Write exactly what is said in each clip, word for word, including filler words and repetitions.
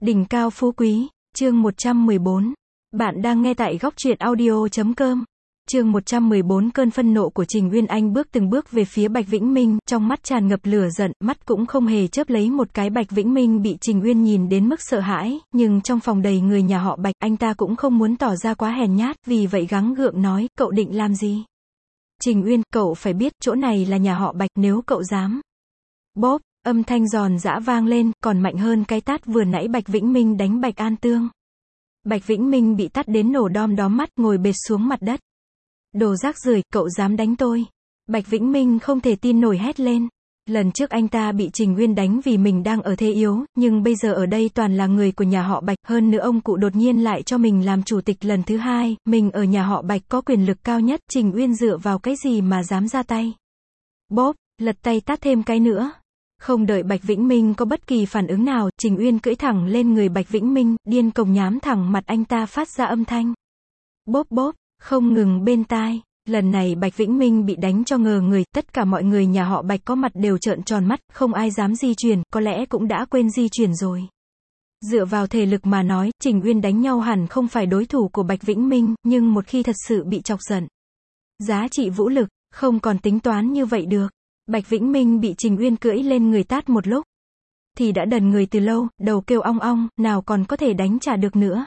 Đỉnh cao phú quý, chương một trăm mười bốn. Bạn đang nghe tại góc truyện audio chấm com. Chương một trăm mười bốn. Cơn phân nộ của Trình Uyên Anh bước từng bước về phía Bạch Vĩnh Minh, trong mắt tràn ngập lửa giận, mắt cũng không hề chớp lấy một cái. Bạch Vĩnh Minh bị Trình Uyên nhìn đến mức sợ hãi, nhưng trong phòng đầy người nhà họ Bạch, anh ta cũng không muốn tỏ ra quá hèn nhát, vì vậy gắng gượng nói, cậu định làm gì? Trình Uyên, cậu phải biết, chỗ này là nhà họ Bạch, nếu cậu dám. Bóp, âm thanh giòn giã vang lên, còn mạnh hơn cái tát vừa nãy Bạch Vĩnh Minh đánh Bạch An Tương. Bạch Vĩnh Minh bị tát đến nổ đom đóm mắt, ngồi bệt xuống mặt đất. Đồ rác rưởi, cậu dám đánh tôi? Bạch Vĩnh Minh không thể tin nổi hét lên. Lần trước anh ta bị Trình Uyên đánh vì mình đang ở thế yếu, nhưng bây giờ ở đây toàn là người của nhà họ Bạch, hơn nữa ông cụ đột nhiên lại cho mình làm chủ tịch lần thứ hai, mình ở nhà họ Bạch có quyền lực cao nhất, Trình Uyên dựa vào cái gì mà dám ra tay? Bóp, lật tay tát thêm cái nữa. Không đợi Bạch Vĩnh Minh có bất kỳ phản ứng nào, Trình Uyên cưỡi thẳng lên người Bạch Vĩnh Minh, điên cuồng nhám thẳng mặt anh ta phát ra âm thanh. Bóp bóp, không ngừng bên tai. Lần này Bạch Vĩnh Minh bị đánh cho ngờ người, tất cả mọi người nhà họ Bạch có mặt đều trợn tròn mắt, không ai dám di chuyển, có lẽ cũng đã quên di chuyển rồi. Dựa vào thể lực mà nói, Trình Uyên đánh nhau hẳn không phải đối thủ của Bạch Vĩnh Minh, nhưng một khi thật sự bị chọc giận, giá trị vũ lực, không còn tính toán như vậy được. Bạch Vĩnh Minh bị Trình Uyên cưỡi lên người tát một lúc, thì đã đần người từ lâu, đầu kêu ong ong, nào còn có thể đánh trả được nữa.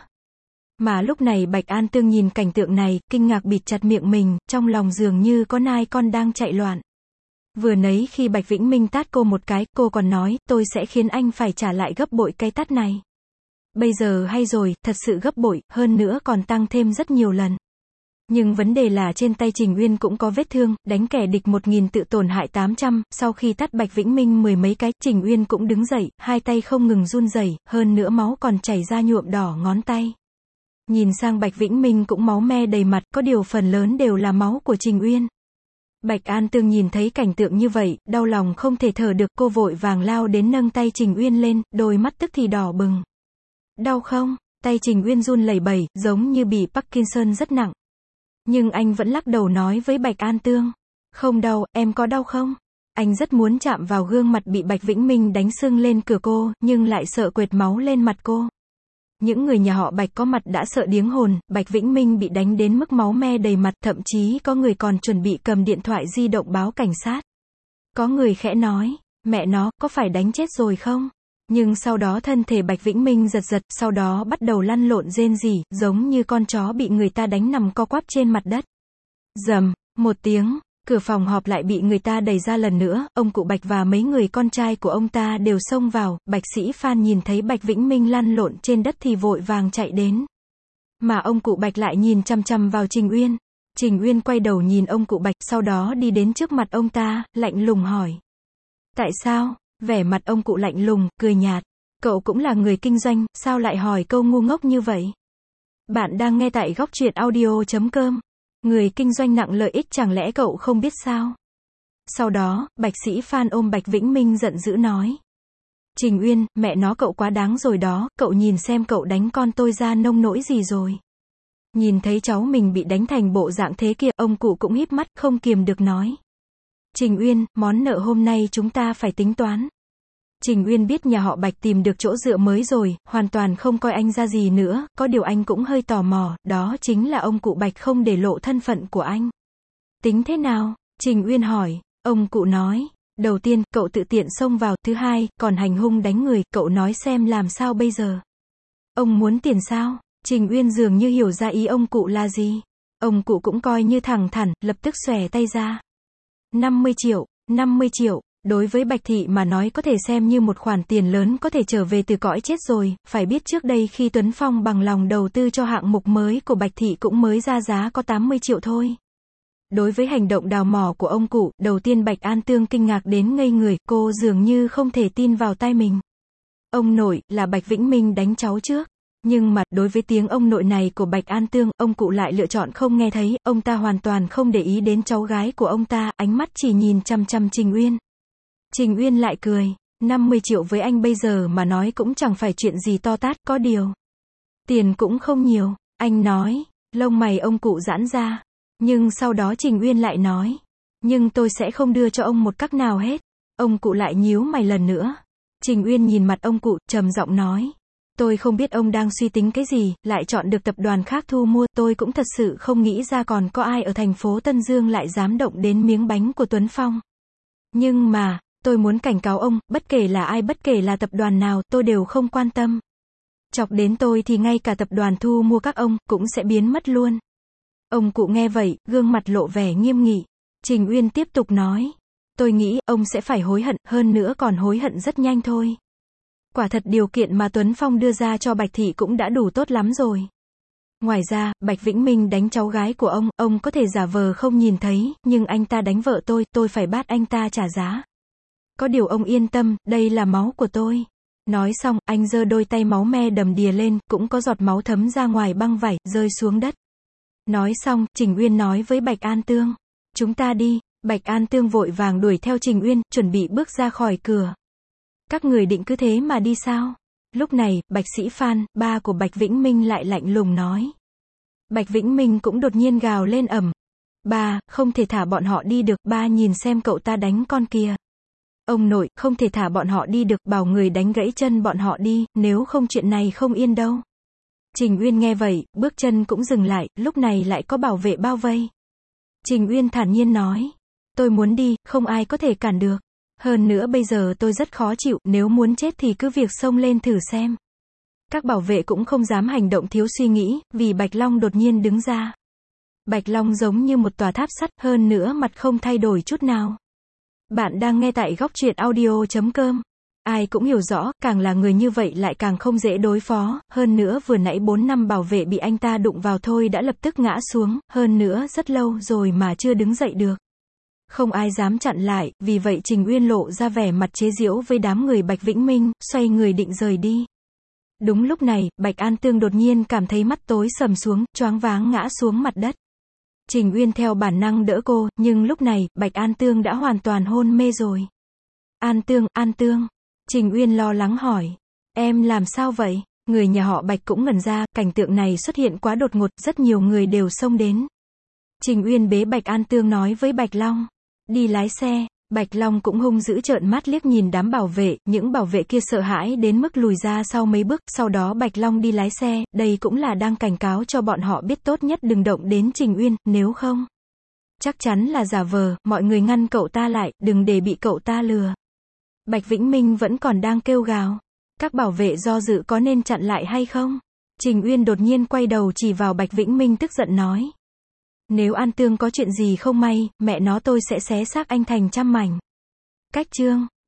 Mà lúc này Bạch An Tương nhìn cảnh tượng này, kinh ngạc bịt chặt miệng mình, trong lòng dường như có nai con đang chạy loạn. Vừa nấy khi Bạch Vĩnh Minh tát cô một cái, cô còn nói, tôi sẽ khiến anh phải trả lại gấp bội cái tát này. Bây giờ hay rồi, thật sự gấp bội, hơn nữa còn tăng thêm rất nhiều lần. Nhưng vấn đề là trên tay Trình Uyên cũng có vết thương, đánh kẻ địch một nghìn tự tổn hại tám trăm, sau khi tát Bạch Vĩnh Minh mười mấy cái, Trình Uyên cũng đứng dậy, hai tay không ngừng run rẩy, hơn nữa máu còn chảy ra nhuộm đỏ ngón tay. Nhìn sang Bạch Vĩnh Minh cũng máu me đầy mặt, có điều phần lớn đều là máu của Trình Uyên. Bạch An Tương nhìn thấy cảnh tượng như vậy, đau lòng không thể thở được, cô vội vàng lao đến nâng tay Trình Uyên lên, đôi mắt tức thì đỏ bừng. Đau không? Tay Trình Uyên run lẩy bẩy, giống như bị Parkinson rất nặng. Nhưng anh vẫn lắc đầu nói với Bạch An Tương. Không đau, em có đau không? Anh rất muốn chạm vào gương mặt bị Bạch Vĩnh Minh đánh sưng lên cửa cô, nhưng lại sợ quệt máu lên mặt cô. Những người nhà họ Bạch có mặt đã sợ điếng hồn, Bạch Vĩnh Minh bị đánh đến mức máu me đầy mặt, thậm chí có người còn chuẩn bị cầm điện thoại di động báo cảnh sát. Có người khẽ nói, mẹ nó, có phải đánh chết rồi không? Nhưng sau đó thân thể Bạch Vĩnh Minh giật giật, sau đó bắt đầu lăn lộn rên rỉ, giống như con chó bị người ta đánh nằm co quắp trên mặt đất. Rầm, một tiếng, cửa phòng họp lại bị người ta đẩy ra lần nữa, ông cụ Bạch và mấy người con trai của ông ta đều xông vào, Bạch Sĩ Phan nhìn thấy Bạch Vĩnh Minh lăn lộn trên đất thì vội vàng chạy đến. Mà ông cụ Bạch lại nhìn chằm chằm vào Trình Uyên. Trình Uyên quay đầu nhìn ông cụ Bạch, sau đó đi đến trước mặt ông ta, lạnh lùng hỏi. Tại sao? Vẻ mặt ông cụ lạnh lùng, cười nhạt. Cậu cũng là người kinh doanh, sao lại hỏi câu ngu ngốc như vậy? Bạn đang nghe tại góc truyện audio chấm com. Người kinh doanh nặng lợi ích chẳng lẽ cậu không biết sao? Sau đó, Bạch Sĩ Phan ôm Bạch Vĩnh Minh giận dữ nói. Trình Uyên, mẹ nó cậu quá đáng rồi đó, cậu nhìn xem cậu đánh con tôi ra nông nỗi gì rồi. Nhìn thấy cháu mình bị đánh thành bộ dạng thế kia, ông cụ cũng híp mắt, không kiềm được nói. Trình Uyên, món nợ hôm nay chúng ta phải tính toán. Trình Uyên biết nhà họ Bạch tìm được chỗ dựa mới rồi, hoàn toàn không coi anh ra gì nữa, có điều anh cũng hơi tò mò, đó chính là ông cụ Bạch không để lộ thân phận của anh. Tính thế nào? Trình Uyên hỏi. Ông cụ nói, đầu tiên, cậu tự tiện xông vào, thứ hai, còn hành hung đánh người, cậu nói xem làm sao bây giờ? Ông muốn tiền sao? Trình Uyên dường như hiểu ra ý ông cụ là gì. Ông cụ cũng coi như thẳng thắn, lập tức xòe tay ra. năm mươi triệu, năm mươi triệu. Đối với Bạch Thị mà nói có thể xem như một khoản tiền lớn có thể trở về từ cõi chết rồi, phải biết trước đây khi Tuấn Phong bằng lòng đầu tư cho hạng mục mới của Bạch Thị cũng mới ra giá có tám mươi triệu thôi. Đối với hành động đào mỏ của ông cụ, đầu tiên Bạch An Tương kinh ngạc đến ngây người, cô dường như không thể tin vào tai mình. Ông nội, là Bạch Vĩnh Minh đánh cháu trước. Nhưng mà, đối với tiếng ông nội này của Bạch An Tương, ông cụ lại lựa chọn không nghe thấy, ông ta hoàn toàn không để ý đến cháu gái của ông ta, ánh mắt chỉ nhìn chăm chăm Trình Uyên. Trình Uyên lại cười, năm mươi triệu với anh bây giờ mà nói cũng chẳng phải chuyện gì to tát, có điều. Tiền cũng không nhiều, anh nói, lông mày ông cụ giãn ra. Nhưng sau đó Trình Uyên lại nói, nhưng tôi sẽ không đưa cho ông một cắc nào hết. Ông cụ lại nhíu mày lần nữa. Trình Uyên nhìn mặt ông cụ, trầm giọng nói, Tôi không biết ông đang suy tính cái gì, lại chọn được tập đoàn khác thu mua, tôi cũng thật sự không nghĩ ra còn có ai ở thành phố Tân Dương lại dám động đến miếng bánh của Tuấn Phong. Nhưng mà, tôi muốn cảnh cáo ông, bất kể là ai, bất kể là tập đoàn nào, tôi đều không quan tâm. Chọc đến tôi thì ngay cả tập đoàn thu mua các ông, cũng sẽ biến mất luôn. Ông cụ nghe vậy, gương mặt lộ vẻ nghiêm nghị. Trình Uyên tiếp tục nói. Tôi nghĩ, ông sẽ phải hối hận, hơn nữa còn hối hận rất nhanh thôi. Quả thật điều kiện mà Tuấn Phong đưa ra cho Bạch Thị cũng đã đủ tốt lắm rồi. Ngoài ra, Bạch Vĩnh Minh đánh cháu gái của ông, ông có thể giả vờ không nhìn thấy, nhưng anh ta đánh vợ tôi, tôi phải bắt anh ta trả giá. Có điều ông yên tâm, đây là máu của tôi. Nói xong, anh giơ đôi tay máu me đầm đìa lên, cũng có giọt máu thấm ra ngoài băng vải, rơi xuống đất. Nói xong, Trình Uyên nói với Bạch An Tương. Chúng ta đi. Bạch An Tương vội vàng đuổi theo Trình Uyên, chuẩn bị bước ra khỏi cửa. Các người định cứ thế mà đi sao? Lúc này, Bạch Sĩ Phan, ba của Bạch Vĩnh Minh lại lạnh lùng nói. Bạch Vĩnh Minh cũng đột nhiên gào lên ầm. Ba, không thể thả bọn họ đi được, ba nhìn xem cậu ta đánh con kìa. Ông nội, không thể thả bọn họ đi được, bảo người đánh gãy chân bọn họ đi, nếu không chuyện này không yên đâu. Trình Uyên nghe vậy, bước chân cũng dừng lại, lúc này lại có bảo vệ bao vây. Trình Uyên thản nhiên nói. Tôi muốn đi, không ai có thể cản được. Hơn nữa bây giờ tôi rất khó chịu, nếu muốn chết thì cứ việc xông lên thử xem. Các bảo vệ cũng không dám hành động thiếu suy nghĩ, vì Bạch Long đột nhiên đứng ra. Bạch Long giống như một tòa tháp sắt, hơn nữa mặt không thay đổi chút nào. Bạn đang nghe tại góc truyện audio chấm com. Ai cũng hiểu rõ, càng là người như vậy lại càng không dễ đối phó, hơn nữa vừa nãy bốn năm bảo vệ bị anh ta đụng vào thôi đã lập tức ngã xuống, hơn nữa rất lâu rồi mà chưa đứng dậy được. Không ai dám chặn lại, vì vậy Trình Uyên lộ ra vẻ mặt chế giễu với đám người Bạch Vĩnh Minh, xoay người định rời đi. Đúng lúc này, Bạch An Tương đột nhiên cảm thấy mắt tối sầm xuống, choáng váng ngã xuống mặt đất. Trình Uyên theo bản năng đỡ cô, nhưng lúc này, Bạch An Tương đã hoàn toàn hôn mê rồi. An Tương, An Tương. Trình Uyên lo lắng hỏi. Em làm sao vậy? Người nhà họ Bạch cũng ngẩn ra, cảnh tượng này xuất hiện quá đột ngột, rất nhiều người đều xông đến. Trình Uyên bế Bạch An Tương nói với Bạch Long. Đi lái xe. Bạch Long cũng hung dữ trợn mắt liếc nhìn đám bảo vệ, những bảo vệ kia sợ hãi đến mức lùi ra sau mấy bước, sau đó Bạch Long đi lái xe, đây cũng là đang cảnh cáo cho bọn họ biết tốt nhất đừng động đến Trình Uyên, nếu không, chắc chắn là giả vờ, mọi người ngăn cậu ta lại, đừng để bị cậu ta lừa. Bạch Vĩnh Minh vẫn còn đang kêu gào. Các bảo vệ do dự có nên chặn lại hay không? Trình Uyên đột nhiên quay đầu chỉ vào Bạch Vĩnh Minh tức giận nói. Nếu An Tương có chuyện gì không may, mẹ nó tôi sẽ xé xác anh thành trăm mảnh. Cách chương